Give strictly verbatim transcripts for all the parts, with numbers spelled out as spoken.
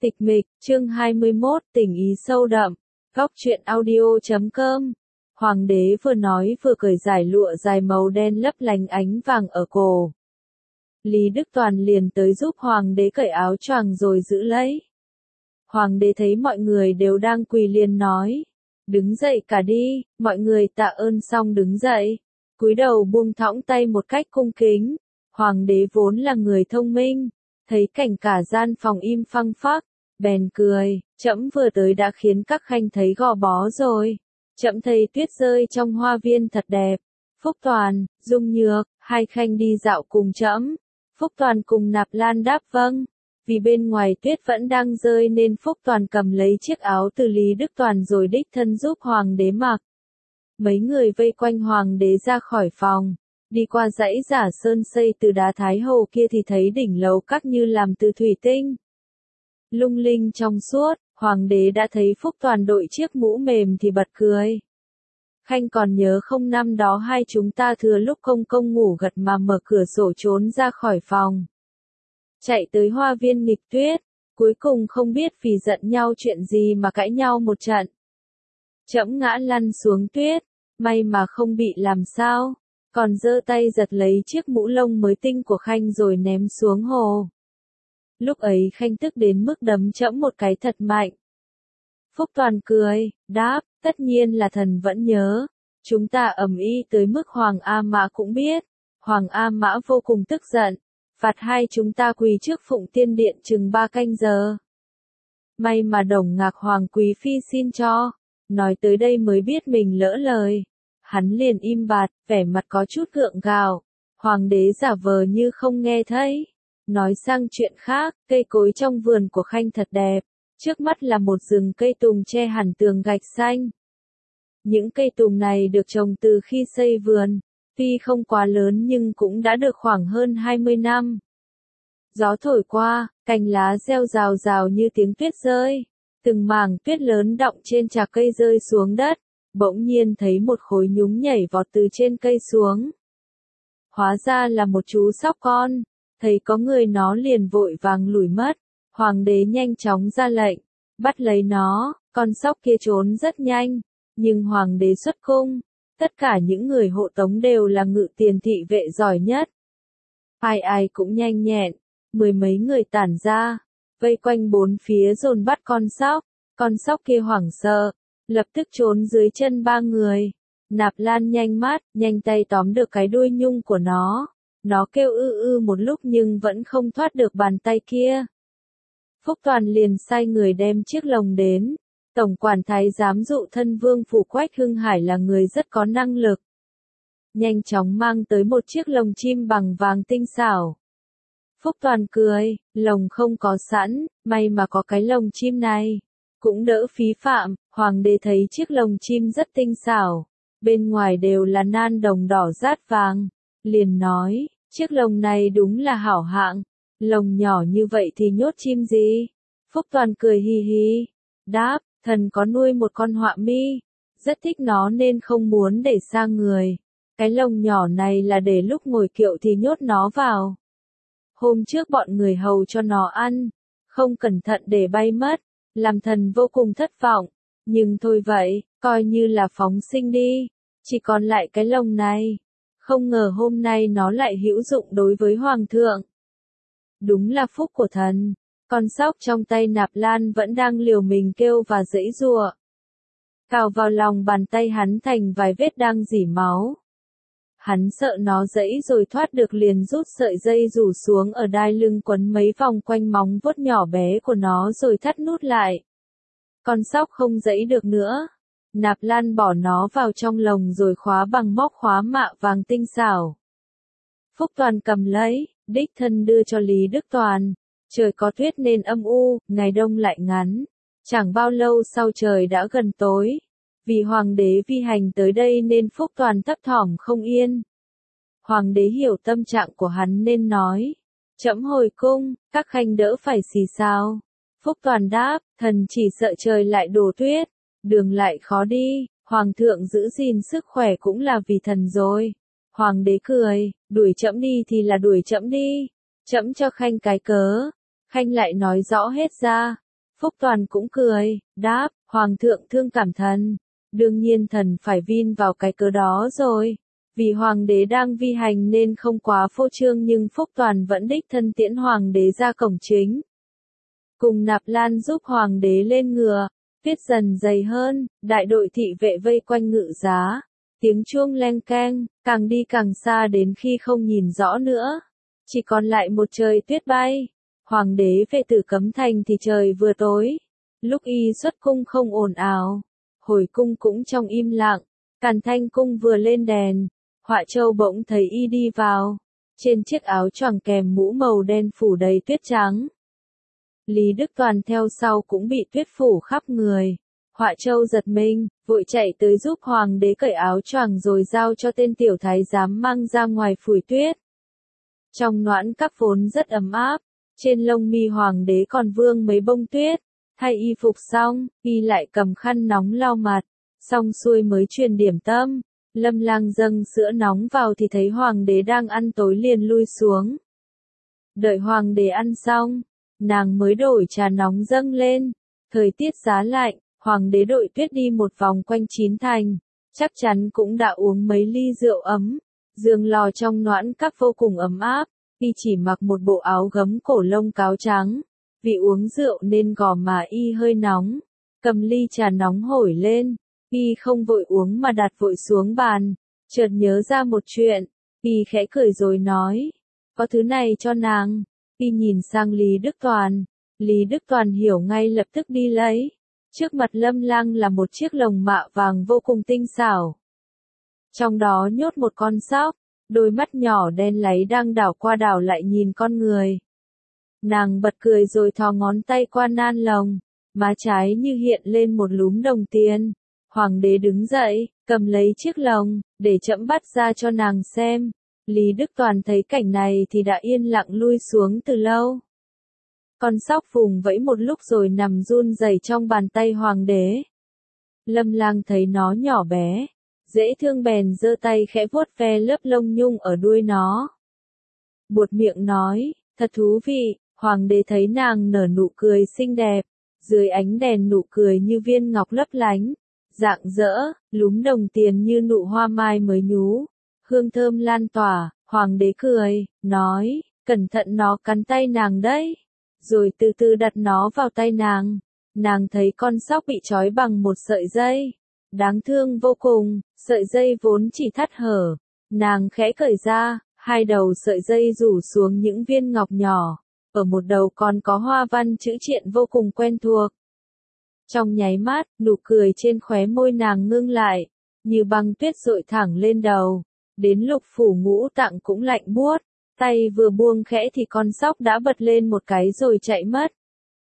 Tịch mịch, chương hai mươi mốt, tình ý sâu đậm. Góc truyện audio chấm com. Hoàng đế vừa nói vừa cởi giải lụa dài màu đen lấp lánh ánh vàng ở cổ. Lý Đức Toàn liền tới giúp hoàng đế cởi áo choàng rồi giữ lấy. Hoàng đế thấy mọi người đều đang quỳ liền nói, đứng dậy cả đi, mọi người tạ ơn xong đứng dậy, cúi đầu buông thõng tay một cách cung kính. Hoàng đế vốn là người thông minh, thấy cảnh cả gian phòng im phăng phắc, bèn cười, trẫm vừa tới đã khiến các khanh thấy gò bó rồi. Trẫm thấy tuyết rơi trong hoa viên thật đẹp. Phúc Toàn, Dung Nhược, hai khanh đi dạo cùng trẫm. Phúc Toàn cùng Nạp Lan đáp vâng. Vì bên ngoài tuyết vẫn đang rơi nên Phúc Toàn cầm lấy chiếc áo từ Lý Đức Toàn rồi đích thân giúp hoàng đế mặc. Mấy người vây quanh hoàng đế ra khỏi phòng, đi qua dãy Giả Sơn xây từ đá Thái Hồ kia thì thấy đỉnh lầu các như làm từ thủy tinh. Lung linh trong suốt, hoàng đế đã thấy Phúc Toàn đội chiếc mũ mềm thì bật cười. Khanh còn nhớ không, năm đó hai chúng ta thừa lúc công công ngủ gật mà mở cửa sổ trốn ra khỏi phòng. Chạy tới hoa viên nghịch tuyết, cuối cùng không biết vì giận nhau chuyện gì mà cãi nhau một trận. Trẫm ngã lăn xuống tuyết, may mà không bị làm sao, còn giơ tay giật lấy chiếc mũ lông mới tinh của Khanh rồi ném xuống hồ. Lúc ấy Khanh tức đến mức đấm trẫm một cái thật mạnh. Phúc Toàn cười, đáp, tất nhiên là thần vẫn nhớ. Chúng ta ầm ĩ tới mức Hoàng A Mã cũng biết. Hoàng A Mã vô cùng tức giận, phạt hai chúng ta quỳ trước Phụng Tiên Điện chừng ba canh giờ. May mà Đồng Ngạc Hoàng Quý Phi xin cho. Nói tới đây mới biết mình lỡ lời. Hắn liền im bặt, vẻ mặt có chút gượng gạo. Hoàng đế giả vờ như không nghe thấy. Nói sang chuyện khác, cây cối trong vườn của Khanh thật đẹp. Trước mắt là một rừng cây tùng che hẳn tường gạch xanh. Những cây tùng này được trồng từ khi xây vườn, tuy không quá lớn nhưng cũng đã được khoảng hơn hai mươi năm. Gió thổi qua, cành lá reo rào rào như tiếng tuyết rơi. Từng mảng tuyết lớn đọng trên chạc cây rơi xuống đất, bỗng nhiên thấy một khối nhúng nhảy vọt từ trên cây xuống. Hóa ra là một chú sóc con. Thấy có người nó liền vội vàng lủi mất. Hoàng đế nhanh chóng ra lệnh, bắt lấy nó. Con sóc kia trốn rất nhanh, nhưng hoàng đế xuất cung. Tất cả những người hộ tống đều là ngự tiền thị vệ giỏi nhất. Ai ai cũng nhanh nhẹn, mười mấy người tản ra, vây quanh bốn phía dồn bắt con sóc. Con sóc kia hoảng sợ, lập tức trốn dưới chân ba người. Nạp Lan nhanh mắt, nhanh tay tóm được cái đuôi nhung của nó. Nó kêu ư ư một lúc nhưng vẫn không thoát được bàn tay kia. Phúc Toàn liền sai người đem chiếc lồng đến. Tổng quản thái giám dụ thân vương phủ Quách Hưng Hải là người rất có năng lực. Nhanh chóng mang tới một chiếc lồng chim bằng vàng tinh xảo. Phúc Toàn cười, lồng không có sẵn, may mà có cái lồng chim này. Cũng đỡ phí phạm, hoàng đế thấy chiếc lồng chim rất tinh xảo. Bên ngoài đều là nan đồng đỏ rát vàng. Liền nói, chiếc lồng này đúng là hảo hạng, lồng nhỏ như vậy thì nhốt chim gì? Phúc Toàn cười hi hi, đáp, thần có nuôi một con họa mi, rất thích nó nên không muốn để xa người. Cái lồng nhỏ này là để lúc ngồi kiệu thì nhốt nó vào. Hôm trước bọn người hầu cho nó ăn, không cẩn thận để bay mất, làm thần vô cùng thất vọng. Nhưng thôi vậy, coi như là phóng sinh đi, chỉ còn lại cái lồng này. Không ngờ hôm nay nó lại hữu dụng đối với hoàng thượng. Đúng là phúc của thần. Con sóc trong tay Nạp Lan vẫn đang liều mình kêu và giãy giụa. Cào vào lòng bàn tay hắn thành vài vết đang rỉ máu. Hắn sợ nó giãy rồi thoát được liền rút sợi dây rủ xuống ở đai lưng quấn mấy vòng quanh móng vuốt nhỏ bé của nó rồi thắt nút lại. Con sóc không giãy được nữa. Nạp Lan bỏ nó vào trong lồng rồi khóa bằng móc khóa mạ vàng tinh xảo. Phúc Toàn cầm lấy, đích thân đưa cho Lý Đức Toàn. Trời có tuyết nên âm u, ngày đông lại ngắn. Chẳng bao lâu sau trời đã gần tối. Vì hoàng đế vi hành tới đây nên Phúc Toàn thấp thỏm không yên. Hoàng đế hiểu tâm trạng của hắn nên nói, trẫm hồi cung, các khanh đỡ phải xì xào. Phúc Toàn đáp, thần chỉ sợ trời lại đổ tuyết. Đường lại khó đi, hoàng thượng giữ gìn sức khỏe cũng là vì thần rồi. Hoàng đế cười, đuổi trẫm đi thì là đuổi trẫm đi. Trẫm cho khanh cái cớ. Khanh lại nói rõ hết ra. Phúc Toàn cũng cười, đáp, Hoàng thượng thương cảm thần. Đương nhiên thần phải vin vào cái cớ đó rồi. Vì Hoàng đế đang vi hành nên không quá phô trương nhưng Phúc Toàn vẫn đích thân tiễn Hoàng đế ra cổng chính. Cùng Nạp Lan giúp Hoàng đế lên ngựa, viết dần dày hơn, đại đội thị vệ vây quanh ngự giá. Tiếng chuông leng keng, càng đi càng xa đến khi không nhìn rõ nữa. Chỉ còn lại một trời tuyết bay. Hoàng đế về từ Cấm Thành thì trời vừa tối. Lúc y xuất cung không ồn ào. Hồi cung cũng trong im lặng. Càn Thanh cung vừa lên đèn. Họa Châu bỗng thấy y đi vào. Trên chiếc áo choàng kèm mũ màu đen phủ đầy tuyết trắng. Lý Đức Toàn theo sau cũng bị tuyết phủ khắp người. Họa Châu giật mình, vội chạy tới giúp Hoàng đế cởi áo choàng rồi giao cho tên tiểu thái giám mang ra ngoài phủi tuyết. Trong noãn các vốn rất ấm áp, trên lông mi Hoàng đế còn vương mấy bông tuyết. Thay y phục xong, y lại cầm khăn nóng lau mặt, xong xuôi mới truyền điểm tâm. Lâm Lang dâng sữa nóng vào thì thấy Hoàng đế đang ăn tối liền lui xuống. Đợi Hoàng đế ăn xong, nàng mới đổi trà nóng dâng lên. Thời tiết giá lạnh, Hoàng đế đội tuyết đi một vòng quanh chín thành, chắc chắn cũng đã uống mấy ly rượu ấm. Giường lò trong noãn các vô cùng ấm áp, y chỉ mặc một bộ áo gấm cổ lông cáo trắng. Vì uống rượu nên gò má y hơi nóng, cầm ly trà nóng hổi lên, y không vội uống mà đặt vội xuống bàn, chợt nhớ ra một chuyện, y khẽ cười rồi nói, có thứ này cho nàng. Y nhìn sang Lý Đức Toàn, Lý Đức Toàn hiểu ngay lập tức đi lấy. Trước mặt Lâm Lang là một chiếc lồng mạ vàng vô cùng tinh xảo. Trong đó nhốt một con sóc, đôi mắt nhỏ đen láy đang đảo qua đảo lại nhìn con người. Nàng bật cười rồi thò ngón tay qua nan lồng, má trái như hiện lên một lúm đồng tiền. Hoàng đế đứng dậy, cầm lấy chiếc lồng, để trẫm bắt ra cho nàng xem. Lý Đức Toàn thấy cảnh này thì đã yên lặng lui xuống từ lâu. Con sóc vùng vẫy một lúc rồi nằm run rẩy trong bàn tay Hoàng đế. Lâm Lang thấy nó nhỏ bé, dễ thương bèn giơ tay khẽ vuốt ve lớp lông nhung ở đuôi nó. Buột miệng nói, thật thú vị. Hoàng đế thấy nàng nở nụ cười xinh đẹp, dưới ánh đèn nụ cười như viên ngọc lấp lánh, rạng rỡ, lúm đồng tiền như nụ hoa mai mới nhú, hương thơm lan tỏa. Hoàng đế cười, nói, cẩn thận nó cắn tay nàng đấy, rồi từ từ đặt nó vào tay nàng. Nàng thấy con sóc bị trói bằng một sợi dây, đáng thương vô cùng, sợi dây vốn chỉ thắt hở, nàng khẽ cởi ra, hai đầu sợi dây rủ xuống những viên ngọc nhỏ. Ở một đầu còn có hoa văn chữ triện vô cùng quen thuộc. Trong nháy mắt, nụ cười trên khóe môi nàng ngưng lại, như băng tuyết dội thẳng lên đầu. Đến lục phủ ngũ tạng cũng lạnh buốt, tay vừa buông khẽ thì con sóc đã bật lên một cái rồi chạy mất.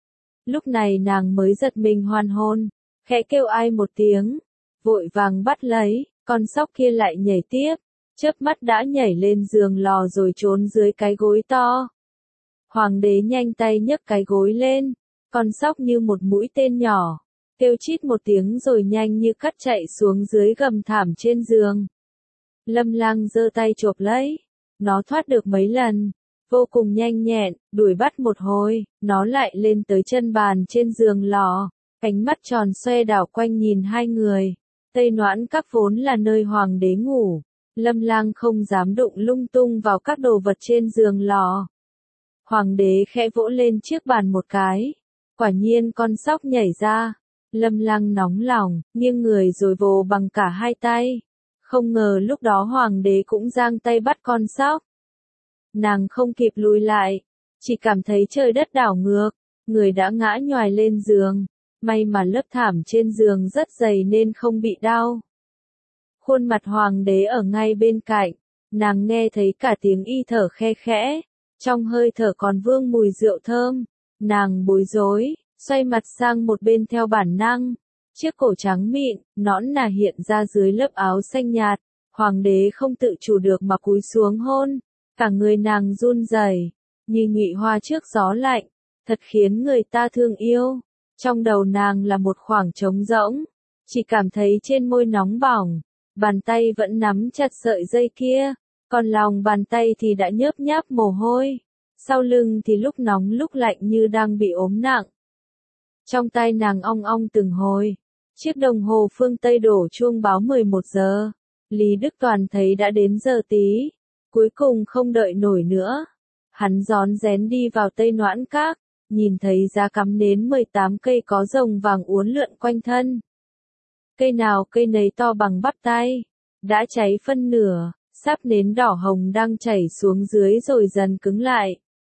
Lúc này nàng mới giật mình hoàn hồn, khẽ kêu ai một tiếng, vội vàng bắt lấy, con sóc kia lại nhảy tiếp, chớp mắt đã nhảy lên giường lò rồi trốn dưới cái gối to. Hoàng đế nhanh tay nhấc cái gối lên, con sóc như một mũi tên nhỏ, kêu chít một tiếng rồi nhanh như cắt chạy xuống dưới gầm thảm trên giường. Lâm Lang giơ tay chộp lấy, nó thoát được mấy lần, vô cùng nhanh nhẹn, đuổi bắt một hồi, nó lại lên tới chân bàn trên giường lò, ánh mắt tròn xoe đảo quanh nhìn hai người. Tây Noãn Các vốn là nơi Hoàng đế ngủ, Lâm Lang không dám đụng lung tung vào các đồ vật trên giường lò. Hoàng đế khẽ vỗ lên chiếc bàn một cái, quả nhiên con sóc nhảy ra. Lâm Lang nóng lòng, nghiêng người rồi vồ bằng cả hai tay. Không ngờ lúc đó Hoàng đế cũng giang tay bắt con sóc. Nàng không kịp lùi lại, chỉ cảm thấy trời đất đảo ngược, người đã ngã nhoài lên giường. May mà lớp thảm trên giường rất dày nên không bị đau. Khuôn mặt Hoàng đế ở ngay bên cạnh, nàng nghe thấy cả tiếng y thở khe khẽ. Trong hơi thở còn vương mùi rượu thơm, nàng bối rối, xoay mặt sang một bên theo bản năng. Chiếc cổ trắng mịn, nõn nà hiện ra dưới lớp áo xanh nhạt, Hoàng đế không tự chủ được mà cúi xuống hôn, cả người nàng run rẩy, như nhụy hoa trước gió lạnh, thật khiến người ta thương yêu. Trong đầu nàng là một khoảng trống rỗng, chỉ cảm thấy trên môi nóng bỏng, bàn tay vẫn nắm chặt sợi dây kia. Còn lòng bàn tay thì đã nhớp nháp mồ hôi, sau lưng thì lúc nóng lúc lạnh như đang bị ốm nặng. Trong tai nàng ong ong từng hồi. Chiếc đồng hồ phương Tây đổ chuông báo mười một giờ. Lý Đức Toàn thấy đã đến giờ tí. Cuối cùng không đợi nổi nữa. Hắn rón rén đi vào Tây Noãn Các. Nhìn thấy giá cắm nến mười tám cây có rồng vàng uốn lượn quanh thân. Cây nào cây nấy to bằng bắp tay. Đã cháy phân nửa. Sáp nến đỏ hồng đang chảy xuống dưới rồi dần cứng lại.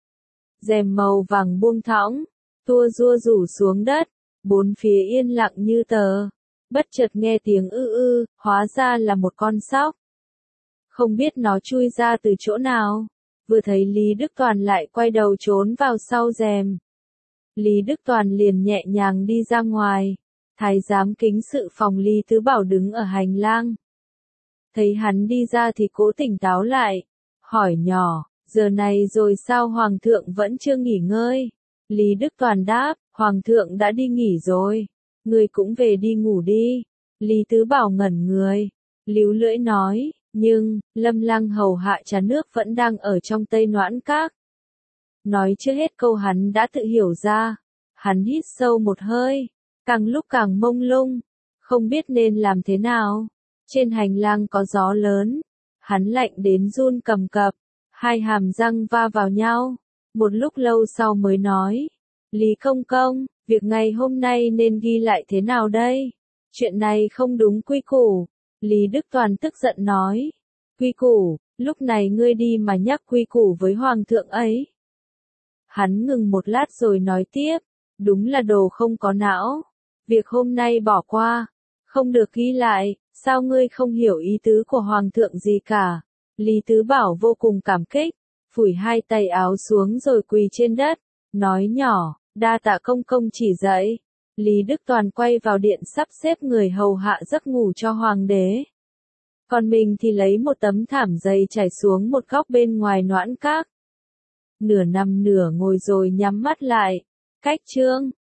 Rèm màu vàng buông thõng. Tua rua rủ xuống đất. Bốn phía yên lặng như tờ. Bất chợt nghe tiếng ư ư, hóa ra là một con sóc. Không biết nó chui ra từ chỗ nào. Vừa thấy Lý Đức Toàn lại quay đầu trốn vào sau rèm. Lý Đức Toàn liền nhẹ nhàng đi ra ngoài. Thái giám kính sự phòng Lý Tứ Bảo đứng ở hành lang. Thấy hắn đi ra thì cố tỉnh táo lại. Hỏi nhỏ, giờ này rồi sao Hoàng thượng vẫn chưa nghỉ ngơi? Lý Đức Toàn đáp, Hoàng thượng đã đi nghỉ rồi. Người cũng về đi ngủ đi. Lý Tứ Bảo ngẩn người. Líu lưỡi nói, nhưng, Lâm Lăng hầu hạ trà nước vẫn đang ở trong Tây Noãn Các. Nói chưa hết câu hắn đã tự hiểu ra. Hắn hít sâu một hơi. Càng lúc càng mông lung. Không biết nên làm thế nào. Trên hành lang có gió lớn. Hắn lạnh đến run cầm cập. Hai hàm răng va vào nhau. Một lúc lâu sau mới nói. Lý công công, việc ngày hôm nay nên ghi lại thế nào đây? Chuyện này không đúng quy củ. Lý Đức Toàn tức giận nói. Quy củ, lúc này ngươi đi mà nhắc quy củ với Hoàng thượng ấy. Hắn ngừng một lát rồi nói tiếp. Đúng là đồ không có não. Việc hôm nay bỏ qua. Không được ghi lại. Sao ngươi không hiểu ý tứ của Hoàng thượng gì cả? Lý Tứ Bảo vô cùng cảm kích. Phủi hai tay áo xuống rồi quỳ trên đất. Nói nhỏ, đa tạ công công chỉ dạy. Lý Đức Toàn quay vào điện sắp xếp người hầu hạ giấc ngủ cho Hoàng đế. Còn mình thì lấy một tấm thảm dày trải xuống một góc bên ngoài Noãn Các. Nửa nằm nửa ngồi rồi nhắm mắt lại. Cách chương